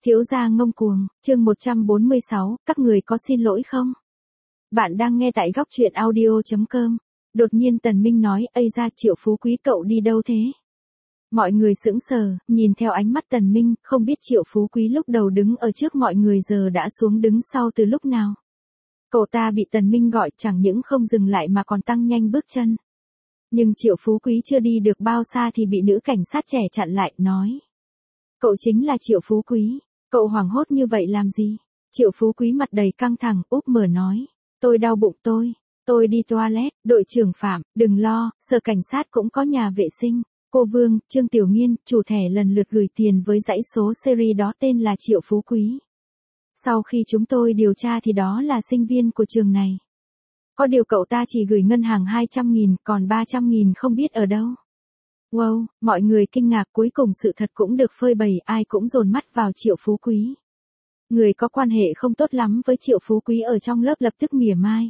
Thiếu gia ngông cuồng, chương 146, các người có xin lỗi không? Bạn đang nghe tại góc truyện audio.com. Đột nhiên Tần Minh nói, ây ra Triệu Phú Quý cậu đi đâu thế? Mọi người sững sờ, nhìn theo ánh mắt Tần Minh, không biết Triệu Phú Quý lúc đầu đứng ở trước mọi người giờ đã xuống đứng sau từ lúc nào. Cậu ta bị Tần Minh gọi chẳng những không dừng lại mà còn tăng nhanh bước chân. Nhưng Triệu Phú Quý chưa đi được bao xa thì bị nữ cảnh sát trẻ chặn lại, nói. Cậu chính là Triệu Phú Quý. Cậu hoảng hốt như vậy làm gì? Triệu Phú Quý mặt đầy căng thẳng, úp mở nói. Tôi đau bụng tôi đi toilet, đội trưởng Phạm, đừng lo, sở cảnh sát cũng có nhà vệ sinh. Cô Vương, Trương Tiểu Nghiên, chủ thẻ lần lượt gửi tiền với dãy số series đó tên là Triệu Phú Quý. Sau khi chúng tôi điều tra thì đó là sinh viên của trường này. Có điều cậu ta chỉ gửi ngân hàng 200.000, còn 300.000 không biết ở đâu. Wow, mọi người kinh ngạc, cuối cùng sự thật cũng được phơi bày, ai cũng dồn mắt vào Triệu Phú Quý. Người có quan hệ không tốt lắm với Triệu Phú Quý ở trong lớp lập tức mỉa mai.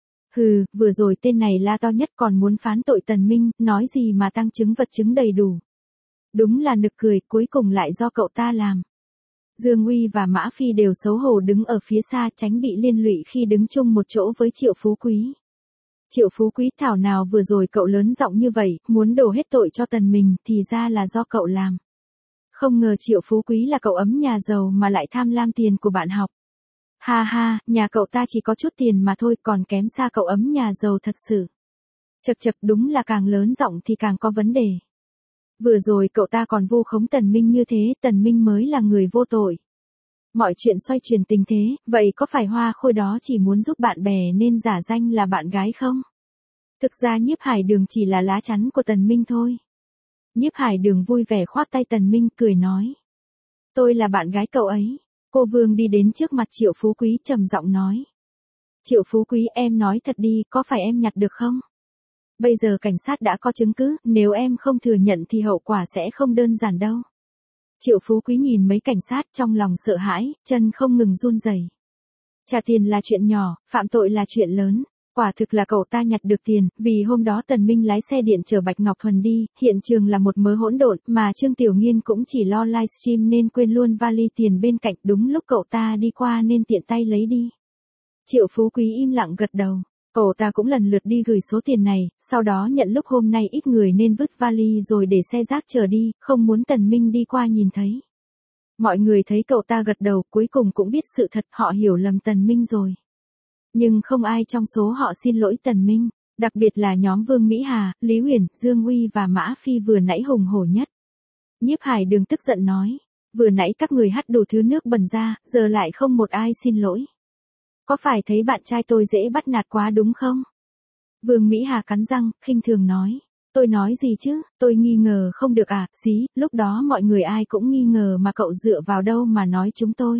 Hừ, vừa rồi tên này la to nhất còn muốn phán tội Tần Minh, nói gì mà tăng chứng vật chứng đầy đủ. Đúng là nực cười, cuối cùng lại do cậu ta làm. Dương Uy và Mã Phi đều xấu hổ đứng ở phía xa tránh bị liên lụy khi đứng chung một chỗ với Triệu Phú Quý. Triệu Phú Quý, thảo nào vừa rồi cậu lớn giọng như vậy, muốn đổ hết tội cho Tần mình, thì ra là do cậu làm. Không ngờ Triệu Phú Quý là cậu ấm nhà giàu mà lại tham lam tiền của bạn học. Ha ha, nhà cậu ta chỉ có chút tiền mà thôi, còn kém xa cậu ấm nhà giàu thật sự. Chật chật, đúng là càng lớn giọng thì càng có vấn đề. Vừa rồi cậu ta còn vu khống Tần Minh như thế, Tần Minh mới là người vô tội. Mọi chuyện xoay chuyển tình thế, vậy có phải Hoa Khôi đó chỉ muốn giúp bạn bè nên giả danh là bạn gái không? Thực ra Nhiếp Hải Đường chỉ là lá chắn của Tần Minh thôi. Nhiếp Hải Đường vui vẻ khoác tay Tần Minh, cười nói. Tôi là bạn gái cậu ấy. Cô Vương đi đến trước mặt Triệu Phú Quý trầm giọng nói. Triệu Phú Quý, em nói thật đi, có phải em nhặt được không? Bây giờ cảnh sát đã có chứng cứ, nếu em không thừa nhận thì hậu quả sẽ không đơn giản đâu. Triệu Phú Quý nhìn mấy cảnh sát trong lòng sợ hãi, chân không ngừng run rẩy. Trả tiền là chuyện nhỏ, phạm tội là chuyện lớn. Quả thực là cậu ta nhặt được tiền, vì hôm đó Tần Minh lái xe điện chở Bạch Ngọc Thuần đi, hiện trường là một mớ hỗn độn, mà Trương Tiểu Nghiên cũng chỉ lo livestream nên quên luôn vali tiền bên cạnh, đúng lúc cậu ta đi qua nên tiện tay lấy đi. Triệu Phú Quý im lặng gật đầu. Cậu ta cũng lần lượt đi gửi số tiền này, sau đó nhận lúc hôm nay ít người nên vứt vali rồi để xe rác chở đi, không muốn Tần Minh đi qua nhìn thấy. Mọi người thấy cậu ta gật đầu, cuối cùng cũng biết sự thật, họ hiểu lầm Tần Minh rồi. Nhưng không ai trong số họ xin lỗi Tần Minh, đặc biệt là nhóm Vương Mỹ Hà, Lý Huyền, Dương Uy và Mã Phi vừa nãy hùng hổ nhất. Nhiếp Hải Đường tức giận nói, vừa nãy các người hắt đủ thứ nước bẩn ra, giờ lại không một ai xin lỗi. Có phải thấy bạn trai tôi dễ bắt nạt quá đúng không? Vương Mỹ Hà cắn răng, khinh thường nói. Tôi nói gì chứ, tôi nghi ngờ không được à, xí, lúc đó mọi người ai cũng nghi ngờ mà cậu dựa vào đâu mà nói chúng tôi.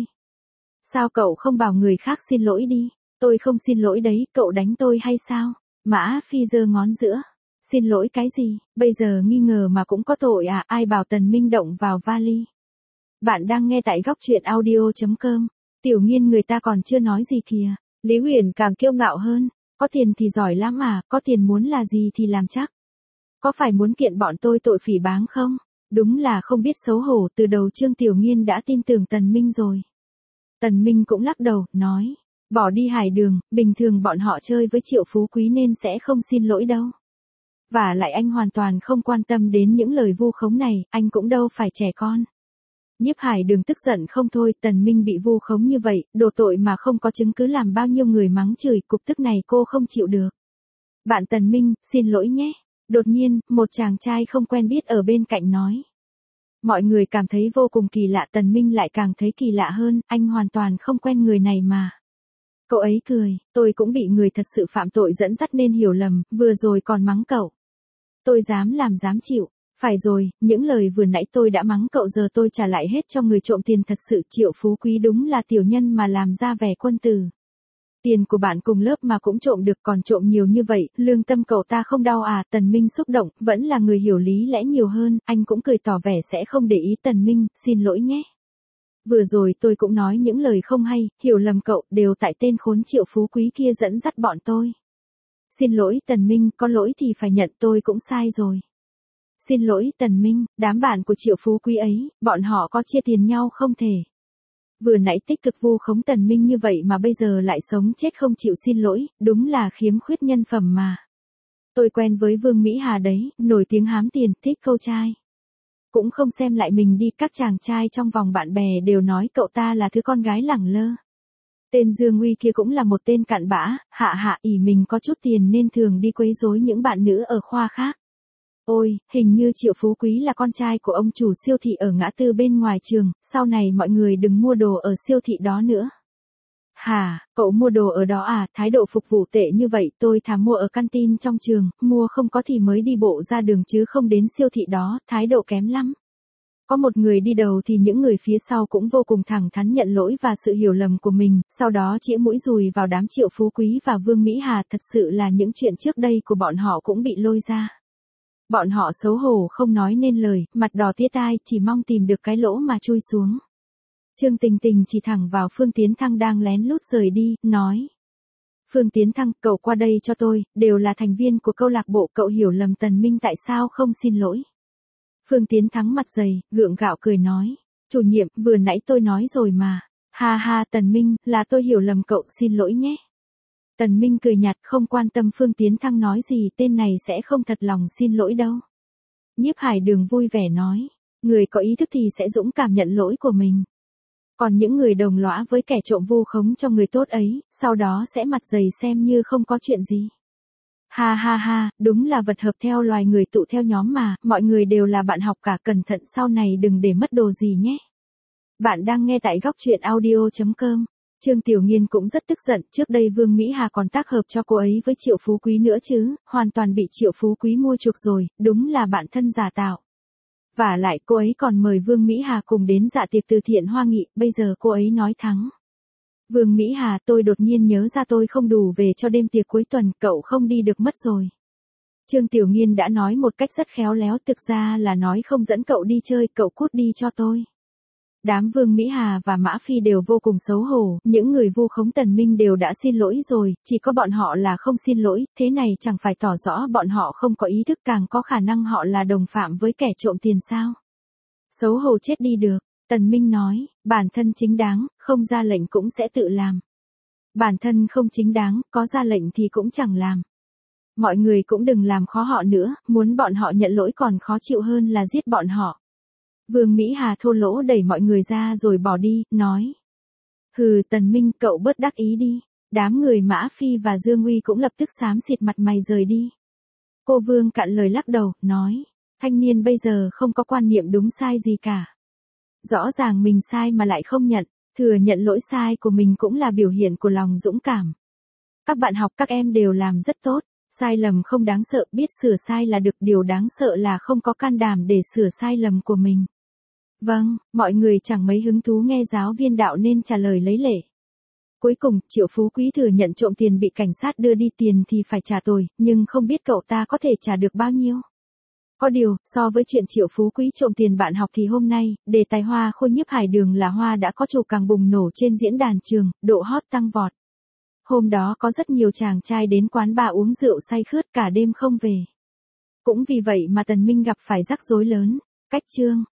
Sao cậu không bảo người khác xin lỗi đi? Tôi không xin lỗi đấy, cậu đánh tôi hay sao? Mã Phi giơ ngón giữa. Xin lỗi cái gì, bây giờ nghi ngờ mà cũng có tội à, ai bảo Tần Minh động vào vali. Bạn đang nghe tại góc truyện audio.com. Tiểu Nghiên người ta còn chưa nói gì kìa. Lý Huyền càng kiêu ngạo hơn. Có tiền thì giỏi lắm à, có tiền muốn là gì thì làm chắc. Có phải muốn kiện bọn tôi tội phỉ báng không? Đúng là không biết xấu hổ, từ đầu Trương Tiểu Nghiên đã tin tưởng Tần Minh rồi. Tần Minh cũng lắc đầu, nói. Bỏ đi Hải Đường, bình thường bọn họ chơi với Triệu Phú Quý nên sẽ không xin lỗi đâu. Và lại anh hoàn toàn không quan tâm đến những lời vu khống này, anh cũng đâu phải trẻ con. Nhiếp Hải Đường tức giận không thôi, Tần Minh bị vu khống như vậy, đổ tội mà không có chứng cứ làm bao nhiêu người mắng chửi, cục tức này cô không chịu được. Bạn Tần Minh, xin lỗi nhé. Đột nhiên, một chàng trai không quen biết ở bên cạnh nói. Mọi người cảm thấy vô cùng kỳ lạ, Tần Minh lại càng thấy kỳ lạ hơn, anh hoàn toàn không quen người này mà. Cậu ấy cười, tôi cũng bị người thật sự phạm tội dẫn dắt nên hiểu lầm, vừa rồi còn mắng cậu. Tôi dám làm dám chịu. Phải rồi, những lời vừa nãy tôi đã mắng cậu giờ tôi trả lại hết cho người trộm tiền thật sự. Triệu Phú Quý đúng là tiểu nhân mà làm ra vẻ quân tử. Tiền của bạn cùng lớp mà cũng trộm được, còn trộm nhiều như vậy, lương tâm cậu ta không đau à? Tần Minh xúc động, vẫn là người hiểu lý lẽ nhiều hơn, anh cũng cười tỏ vẻ sẽ không để ý. Tần Minh, xin lỗi nhé. Vừa rồi tôi cũng nói những lời không hay, hiểu lầm cậu, đều tại tên khốn Triệu Phú Quý kia dẫn dắt bọn tôi. Xin lỗi Tần Minh, có lỗi thì phải nhận, tôi cũng sai rồi. Xin lỗi Tần Minh, đám bạn của Triệu Phú Quý ấy, bọn họ có chia tiền nhau không thể. Vừa nãy tích cực vu khống Tần Minh như vậy mà bây giờ lại sống chết không chịu xin lỗi, đúng là khiếm khuyết nhân phẩm mà. Tôi quen với Vương Mỹ Hà đấy, nổi tiếng hám tiền, thích câu trai. Cũng không xem lại mình đi, các chàng trai trong vòng bạn bè đều nói cậu ta là thứ con gái lẳng lơ. Tên Dương Uy kia cũng là một tên cặn bã, hạ ỷ mình có chút tiền nên thường đi quấy rối những bạn nữ ở khoa khác. Ôi, hình như Triệu Phú Quý là con trai của ông chủ siêu thị ở ngã tư bên ngoài trường, sau này mọi người đừng mua đồ ở siêu thị đó nữa. Hả, cậu mua đồ ở đó à, thái độ phục vụ tệ như vậy, tôi thà mua ở canteen trong trường, mua không có thì mới đi bộ ra đường chứ không đến siêu thị đó, thái độ kém lắm. Có một người đi đầu thì những người phía sau cũng vô cùng thẳng thắn nhận lỗi và sự hiểu lầm của mình, sau đó chĩa mũi dùi vào đám Triệu Phú Quý và Vương Mỹ Hà, thật sự là những chuyện trước đây của bọn họ cũng bị lôi ra. Bọn họ xấu hổ không nói nên lời, mặt đỏ tía tai, chỉ mong tìm được cái lỗ mà chui xuống. Trương Tình Tình chỉ thẳng vào Phương Tiến Thăng đang lén lút rời đi, nói. Phương Tiến Thăng, cậu qua đây cho tôi, đều là thành viên của câu lạc bộ, cậu hiểu lầm Tần Minh tại sao không xin lỗi. Phương Tiến Thắng mặt dày, gượng gạo cười nói. Chủ nhiệm, vừa nãy tôi nói rồi mà. Ha ha, Tần Minh, là tôi hiểu lầm cậu, xin lỗi nhé. Tần Minh cười nhạt, không quan tâm Phương Tiến Thăng nói gì, tên này sẽ không thật lòng xin lỗi đâu. Nhiếp Hải Đường vui vẻ nói. Người có ý thức thì sẽ dũng cảm nhận lỗi của mình. Còn những người đồng lõa với kẻ trộm vu khống cho người tốt ấy, sau đó sẽ mặt dày xem như không có chuyện gì. Ha ha ha, đúng là vật hợp theo loài người tụ theo nhóm mà, mọi người đều là bạn học cả, cẩn thận sau này đừng để mất đồ gì nhé. Bạn đang nghe tại góc truyện audio.com. Trương Tiểu Nghiên cũng rất tức giận, trước đây Vương Mỹ Hà còn tác hợp cho cô ấy với Triệu Phú Quý nữa chứ, hoàn toàn bị Triệu Phú Quý mua chuộc rồi, đúng là bạn thân giả tạo. Vả lại cô ấy còn mời Vương Mỹ Hà cùng đến dạ tiệc từ thiện Hoa Nghị, bây giờ cô ấy nói thắng. Vương Mỹ Hà, tôi đột nhiên nhớ ra tôi không đủ về cho đêm tiệc cuối tuần, cậu không đi được mất rồi. Trương Tiểu Nghiên đã nói một cách rất khéo léo, thực ra là nói không dẫn cậu đi chơi, cậu cút đi cho tôi. Đám Vương Mỹ Hà và Mã Phi đều vô cùng xấu hổ, những người vu khống Tần Minh đều đã xin lỗi rồi, chỉ có bọn họ là không xin lỗi, thế này chẳng phải tỏ rõ bọn họ không có ý thức, càng có khả năng họ là đồng phạm với kẻ trộm tiền sao. Xấu hổ chết đi được, Tần Minh nói, bản thân chính đáng, không ra lệnh cũng sẽ tự làm. Bản thân không chính đáng, có ra lệnh thì cũng chẳng làm. Mọi người cũng đừng làm khó họ nữa, muốn bọn họ nhận lỗi còn khó chịu hơn là giết bọn họ. Vương Mỹ Hà thô lỗ đẩy mọi người ra rồi bỏ đi, nói. Hừ, Tần Minh, cậu bớt đắc ý đi. Đám người Mã Phi và Dương Uy cũng lập tức xám xịt mặt mày rời đi. Cô Vương cạn lời lắc đầu, nói. Thanh niên bây giờ không có quan niệm đúng sai gì cả. Rõ ràng mình sai mà lại không nhận, thừa nhận lỗi sai của mình cũng là biểu hiện của lòng dũng cảm. Các bạn học các em đều làm rất tốt, sai lầm không đáng sợ, biết sửa sai là được, điều đáng sợ là không có can đảm để sửa sai lầm của mình. Vâng, mọi người chẳng mấy hứng thú nghe giáo viên đạo nên trả lời lấy lệ. Cuối cùng, Triệu Phú Quý thừa nhận trộm tiền bị cảnh sát đưa đi, tiền thì phải trả tội, nhưng không biết cậu ta có thể trả được bao nhiêu. Có điều, so với chuyện Triệu Phú Quý trộm tiền bạn học thì hôm nay, đề tài Hoa Khôi Nhiếp Hải Đường là hoa đã có chủ càng bùng nổ trên diễn đàn trường, độ hot tăng vọt. Hôm đó có rất nhiều chàng trai đến quán bar uống rượu say khướt cả đêm không về. Cũng vì vậy mà Tần Minh gặp phải rắc rối lớn. Cách chương